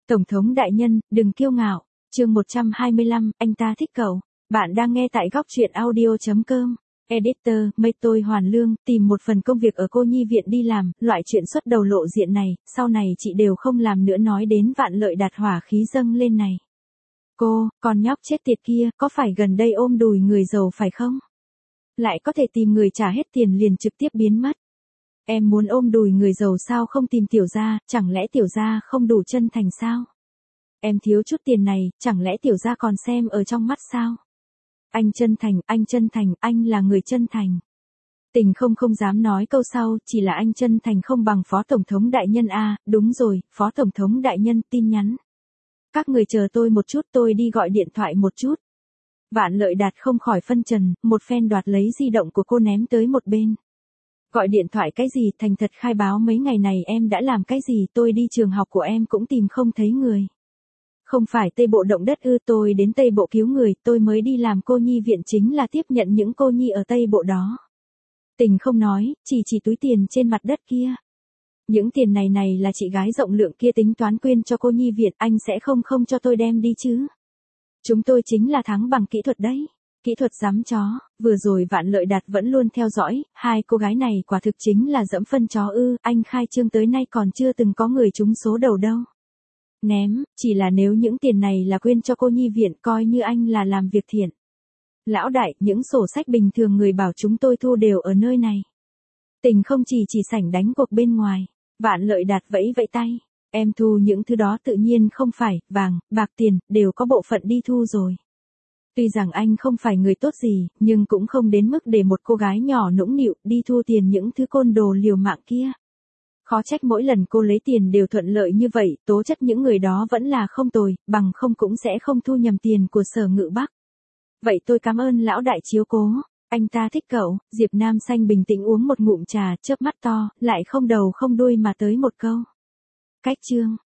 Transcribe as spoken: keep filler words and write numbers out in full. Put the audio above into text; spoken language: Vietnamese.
Tổng thống đại nhân, đừng kiêu ngạo. Chương một trăm hai mươi lăm, anh ta thích cậu. Bạn đang nghe tại góc truyện audio chấm com. Editor, mây tôi hoàn lương, tìm một phần công việc ở cô nhi viện đi làm, loại chuyện xuất đầu lộ diện này, sau này chị đều không làm nữa. Nói đến Vạn Lợi Đạt hỏa khí dâng lên này. Cô, con nhóc chết tiệt kia, có phải gần đây ôm đùi người giàu phải không? Lại có thể tìm người trả hết tiền liền trực tiếp biến mất. Em muốn ôm đùi người giàu sao không tìm tiểu gia, chẳng lẽ tiểu gia không đủ chân thành sao? Em thiếu chút tiền này, chẳng lẽ tiểu gia còn xem ở trong mắt sao? Anh chân thành, anh chân thành, anh là người chân thành. Tình không không dám nói câu sau, chỉ là anh chân thành không bằng Phó Tổng thống đại nhân a. À, đúng rồi, Phó Tổng thống đại nhân, tin nhắn. Các người chờ tôi một chút, tôi đi gọi điện thoại một chút. Vạn Lợi Đạt không khỏi phân trần, một phen đoạt lấy di động của cô ném tới một bên. Gọi điện thoại cái gì, thành thật khai báo mấy ngày này em đã làm cái gì, tôi đi trường học của em cũng tìm không thấy người. Không phải Tây Bộ động đất ư, tôi đến Tây Bộ cứu người, tôi mới đi làm cô nhi viện chính là tiếp nhận những cô nhi ở Tây Bộ đó. Tình không nói, chỉ chỉ túi tiền trên mặt đất kia. Những tiền này này là chị gái rộng lượng kia tính toán quyên cho cô nhi viện, anh sẽ không không cho tôi đem đi chứ. Chúng tôi chính là thắng bằng kỹ thuật đấy. Kỹ thuật giám chó, vừa rồi Vạn Lợi Đạt vẫn luôn theo dõi, hai cô gái này quả thực chính là dẫm phân chó ư, anh khai trương tới nay còn chưa từng có người trúng số đầu đâu. Ném, chỉ là nếu những tiền này là quyên cho cô nhi viện coi như anh là làm việc thiện. Lão đại, những sổ sách bình thường người bảo chúng tôi thu đều ở nơi này. Tình không chỉ chỉ sảnh đánh cuộc bên ngoài, Vạn Lợi Đạt vẫy vẫy tay, em thu những thứ đó tự nhiên không phải, vàng, bạc tiền, đều có bộ phận đi thu rồi. Tuy rằng anh không phải người tốt gì, nhưng cũng không đến mức để một cô gái nhỏ nũng nịu đi thu tiền những thứ côn đồ liều mạng kia. Khó trách mỗi lần cô lấy tiền đều thuận lợi như vậy, tố chất những người đó vẫn là không tồi, bằng không cũng sẽ không thu nhầm tiền của Sở Ngự Bắc. Vậy tôi cảm ơn lão đại chiếu cố, anh ta thích cậu. Diệp Nam Xanh bình tĩnh uống một ngụm trà, chớp mắt to, lại không đầu không đuôi mà tới một câu. Cách chương.